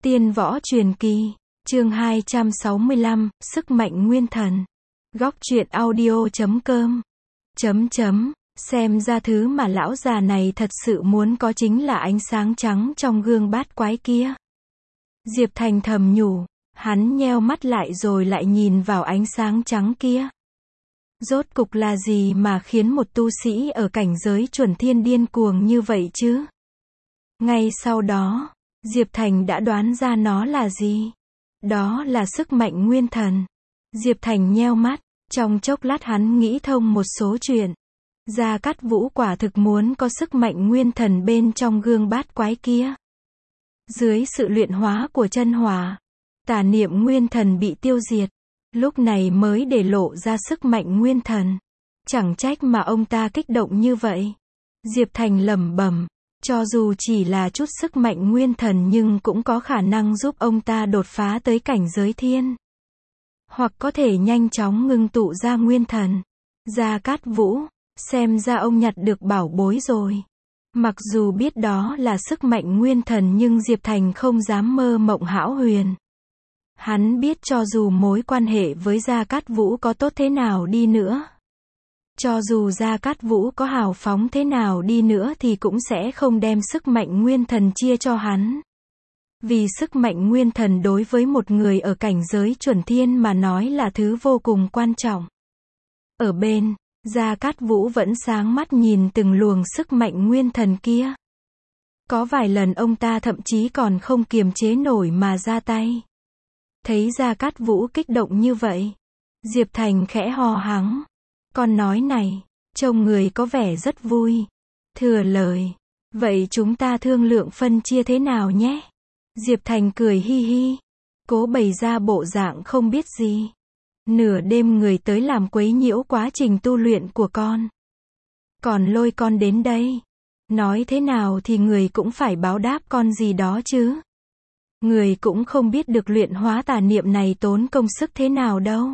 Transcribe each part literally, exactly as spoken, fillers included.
Tiên võ truyền kỳ, chương hai trăm sáu mươi lăm, sức mạnh nguyên thần. Góc truyện audio chấm com. Chấm chấm, xem ra thứ mà lão già này thật sự muốn có chính là ánh sáng trắng trong gương bát quái kia. Diệp Thành thầm nhủ, hắn nheo mắt lại rồi lại nhìn vào ánh sáng trắng kia. Rốt cục là gì mà khiến một tu sĩ ở cảnh giới chuẩn thiên điên cuồng như vậy chứ? Ngay sau đó, Diệp Thành đã đoán ra nó là gì. Đó là sức mạnh nguyên thần. Diệp Thành nheo mắt, trong chốc lát hắn nghĩ thông một số chuyện. Gia Cát Vũ quả thực muốn có sức mạnh nguyên thần bên trong gương bát quái kia. Dưới sự luyện hóa của chân hỏa, tà niệm nguyên thần bị tiêu diệt, lúc này mới để lộ ra sức mạnh nguyên thần. Chẳng trách mà ông ta kích động như vậy. Diệp Thành lẩm bẩm, cho dù chỉ là chút sức mạnh nguyên thần nhưng cũng có khả năng giúp ông ta đột phá tới cảnh giới thiên. Hoặc có thể nhanh chóng ngưng tụ ra nguyên thần. Gia Cát Vũ, xem ra ông nhặt được bảo bối rồi. Mặc dù biết đó là sức mạnh nguyên thần nhưng Diệp Thành không dám mơ mộng hão huyền. Hắn biết cho dù mối quan hệ với Gia Cát Vũ có tốt thế nào đi nữa, cho dù Gia Cát Vũ có hào phóng thế nào đi nữa thì cũng sẽ không đem sức mạnh nguyên thần chia cho hắn. Vì sức mạnh nguyên thần đối với một người ở cảnh giới chuẩn thiên mà nói là thứ vô cùng quan trọng. Ở bên, Gia Cát Vũ vẫn sáng mắt nhìn từng luồng sức mạnh nguyên thần kia. Có vài lần ông ta thậm chí còn không kiềm chế nổi mà ra tay. Thấy Gia Cát Vũ kích động như vậy, Diệp Thành khẽ hò hắng. Con nói này, trông người có vẻ rất vui. Thừa lời, vậy chúng ta thương lượng phân chia thế nào nhé? Diệp Thành cười hi hi, cố bày ra bộ dạng không biết gì. Nửa đêm người tới làm quấy nhiễu quá trình tu luyện của con. Còn lôi con đến đây. Nói thế nào thì người cũng phải báo đáp con gì đó chứ. Người cũng không biết được luyện hóa tà niệm này tốn công sức thế nào đâu.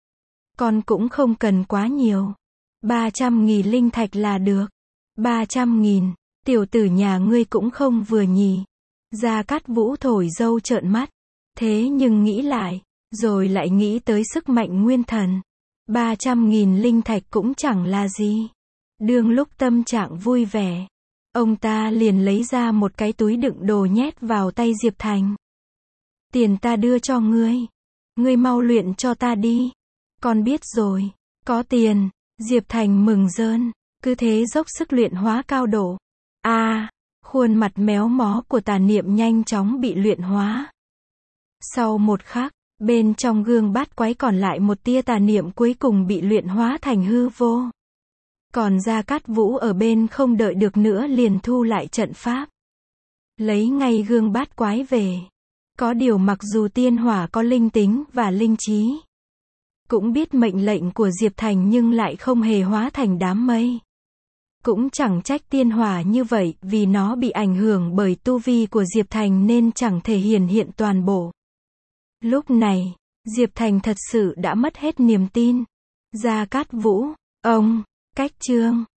Con cũng không cần quá nhiều. ba trăm nghìn linh thạch là được. ba trăm nghìn, tiểu tử nhà ngươi cũng không vừa nhỉ. Gia Cát Vũ thổi dâu trợn mắt. Thế nhưng nghĩ lại, rồi lại nghĩ tới sức mạnh nguyên thần. ba trăm nghìn linh thạch cũng chẳng là gì. Đương lúc tâm trạng vui vẻ, ông ta liền lấy ra một cái túi đựng đồ nhét vào tay Diệp Thành. Tiền ta đưa cho ngươi. Ngươi mau luyện cho ta đi. Con biết rồi, có tiền. Diệp Thành mừng rơn, cứ thế dốc sức luyện hóa cao độ. A, à, khuôn mặt méo mó của tà niệm nhanh chóng bị luyện hóa. Sau một khắc, bên trong gương bát quái còn lại một tia tà niệm cuối cùng bị luyện hóa thành hư vô. Còn Gia Cát Vũ ở bên không đợi được nữa liền thu lại trận pháp. Lấy ngay gương bát quái về. Có điều mặc dù tiên hỏa có linh tính và linh trí, cũng biết mệnh lệnh của Diệp Thành nhưng lại không hề hóa thành đám mây. Cũng chẳng trách tiên hỏa như vậy, vì nó bị ảnh hưởng bởi tu vi của Diệp Thành nên chẳng thể hiển hiện toàn bộ. Lúc này, Diệp Thành thật sự đã mất hết niềm tin. Gia Cát Vũ, ông, cách chương.